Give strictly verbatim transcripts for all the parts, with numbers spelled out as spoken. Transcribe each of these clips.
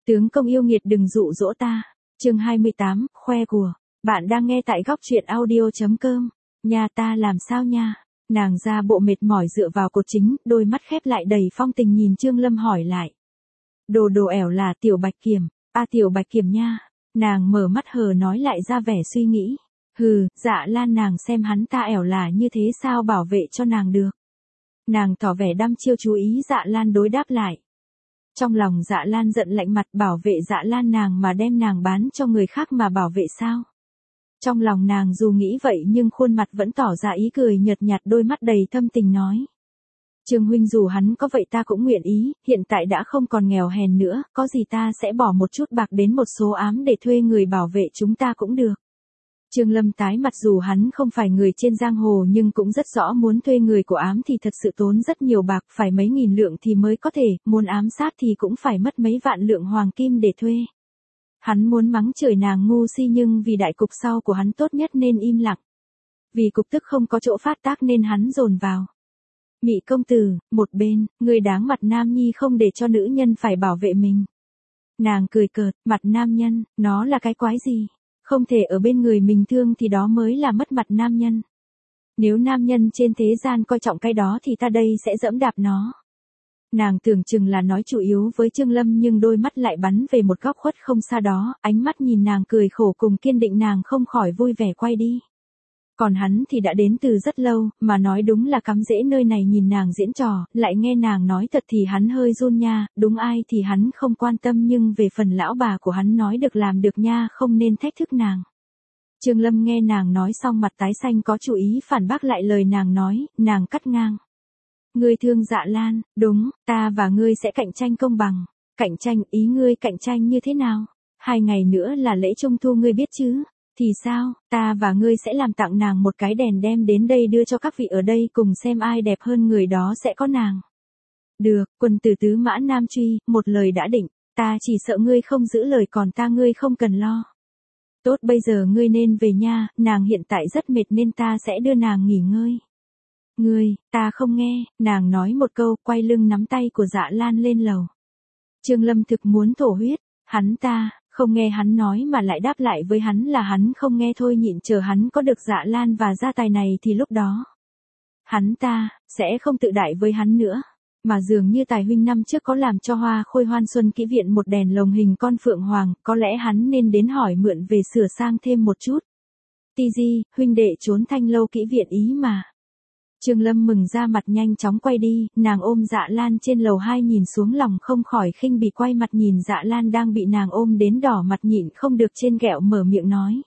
Tướng công yêu nghiệt đừng dụ dỗ ta. Chương hai mươi tám, khoe của. Bạn đang nghe tại góc truyện audio chấm com. Nhà ta làm sao nha? Nàng ra bộ mệt mỏi dựa vào cột chính, đôi mắt khép lại đầy phong tình nhìn Trương Lâm hỏi lại. Đồ đồ ẻo là Tiểu Bạch Kiểm. A Tiểu Bạch Kiểm nha. Nàng mở mắt hờ nói lại ra vẻ suy nghĩ. Hừ, Dạ Lan nàng xem hắn ta ẻo là như thế sao bảo vệ cho nàng được. Nàng tỏ vẻ đăm chiêu chú ý Dạ Lan đối đáp lại. Trong lòng Dạ Lan giận lạnh mặt bảo vệ Dạ Lan nàng mà đem nàng bán cho người khác mà bảo vệ sao. Trong lòng nàng dù nghĩ vậy nhưng khuôn mặt vẫn tỏ ra ý cười nhợt nhạt, đôi mắt đầy thâm tình nói. Trương huynh dù hắn có vậy ta cũng nguyện ý, hiện tại đã không còn nghèo hèn nữa, có gì ta sẽ bỏ một chút bạc đến một số ám để thuê người bảo vệ chúng ta cũng được. Trương Lâm tái mặt, dù hắn không phải người trên giang hồ nhưng cũng rất rõ muốn thuê người của ám thì thật sự tốn rất nhiều bạc, phải mấy nghìn lượng thì mới có thể, muốn ám sát thì cũng phải mất mấy vạn lượng hoàng kim để thuê. Hắn muốn mắng chửi nàng ngu si nhưng vì đại cục sau của hắn tốt nhất nên im lặng. Vì cục tức không có chỗ phát tác nên hắn dồn vào. Mị công tử, một bên, người đáng mặt nam nhi không để cho nữ nhân phải bảo vệ mình. Nàng cười cợt, mặt nam nhân, nó là cái quái gì? Không thể ở bên người mình thương thì đó mới là mất mặt nam nhân. Nếu nam nhân trên thế gian coi trọng cái đó thì ta đây sẽ dẫm đạp nó. Nàng tưởng chừng là nói chủ yếu với Trương Lâm nhưng đôi mắt lại bắn về một góc khuất không xa đó, ánh mắt nhìn nàng cười khổ cùng kiên định, nàng không khỏi vui vẻ quay đi. Còn hắn thì đã đến từ rất lâu, mà nói đúng là cắm rễ nơi này nhìn nàng diễn trò, lại nghe nàng nói thật thì hắn hơi run nha, đúng ai thì hắn không quan tâm nhưng về phần lão bà của hắn nói được làm được nha, không nên thách thức nàng. Trương Lâm nghe nàng nói xong mặt tái xanh có chú ý phản bác lại lời nàng nói, nàng cắt ngang. Ngươi thương Dạ Lan, đúng, ta và ngươi sẽ cạnh tranh công bằng. Cạnh tranh, ý ngươi cạnh tranh như thế nào? Hai ngày nữa là lễ trung thu ngươi biết chứ? Thì sao, ta và ngươi sẽ làm tặng nàng một cái đèn đem đến đây đưa cho các vị ở đây cùng xem ai đẹp hơn người đó sẽ có nàng. Được, quần tử tứ mã nam truy, một lời đã định, ta chỉ sợ ngươi không giữ lời còn ta ngươi không cần lo. Tốt, bây giờ ngươi nên về nha, nàng hiện tại rất mệt nên ta sẽ đưa nàng nghỉ ngơi. Ngươi, ta không nghe, nàng nói một câu, quay lưng nắm tay của Dạ Lan lên lầu. Trương Lâm thực muốn thổ huyết, hắn ta, không nghe hắn nói mà lại đáp lại với hắn là hắn không nghe thôi, nhịn chờ hắn có được Dạ Lan và gia tài này thì lúc đó. Hắn ta, sẽ không tự đại với hắn nữa, mà dường như tài huynh năm trước có làm cho Hoa Khôi Hoan Xuân Kỹ Viện một đèn lồng hình con phượng hoàng, có lẽ hắn nên đến hỏi mượn về sửa sang thêm một chút. Ti Di, huynh đệ trốn Thanh Lâu Kỹ Viện ý mà. Trương Lâm mừng ra mặt nhanh chóng quay đi, nàng ôm Dạ Lan trên lầu hai nhìn xuống lòng không khỏi khinh bỉ, quay mặt nhìn Dạ Lan đang bị nàng ôm đến đỏ mặt nhịn không được trên ghẹo mở miệng nói.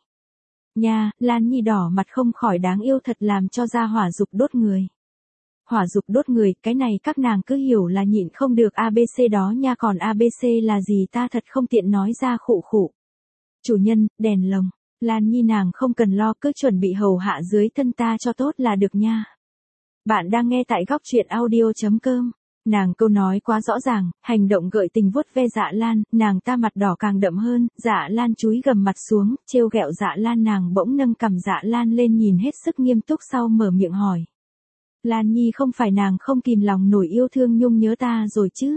Nha, Lan Nhi đỏ mặt không khỏi đáng yêu thật, làm cho ra hỏa dục đốt người. Hỏa dục đốt người, cái này các nàng cứ hiểu là nhịn không được a bê xê đó nha, còn a bê xê là gì ta thật không tiện nói ra khụ khụ. Chủ nhân, đèn lồng, Lan Nhi nàng không cần lo, cứ chuẩn bị hầu hạ dưới thân ta cho tốt là được nha. Bạn đang nghe tại góc truyện audio chấm com. Nàng câu nói quá rõ ràng, hành động gợi tình vuốt ve Dạ Lan, nàng ta mặt đỏ càng đậm hơn, Dạ Lan chúi gầm mặt xuống, trêu ghẹo Dạ Lan, nàng bỗng nâng cằm Dạ Lan lên nhìn hết sức nghiêm túc sau mở miệng hỏi. Lan Nhi không phải nàng không kìm lòng nổi yêu thương nhung nhớ ta rồi chứ?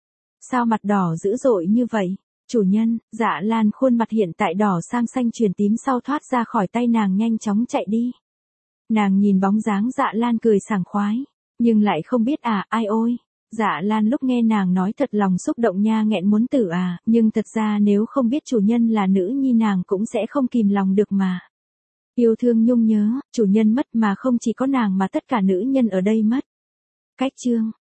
Sao mặt đỏ dữ dội như vậy? Chủ nhân, Dạ Lan khuôn mặt hiện tại đỏ sang xanh chuyển tím sau thoát ra khỏi tay nàng nhanh chóng chạy đi. Nàng nhìn bóng dáng Dạ Lan cười sảng khoái, nhưng lại không biết à, ai ôi. Dạ Lan lúc nghe nàng nói thật lòng xúc động nha, nghẹn muốn tử à, nhưng thật ra nếu không biết chủ nhân là nữ nhi nàng cũng sẽ không kìm lòng được mà. Yêu thương nhung nhớ, chủ nhân mất mà không chỉ có nàng mà tất cả nữ nhân ở đây mất. Cách chương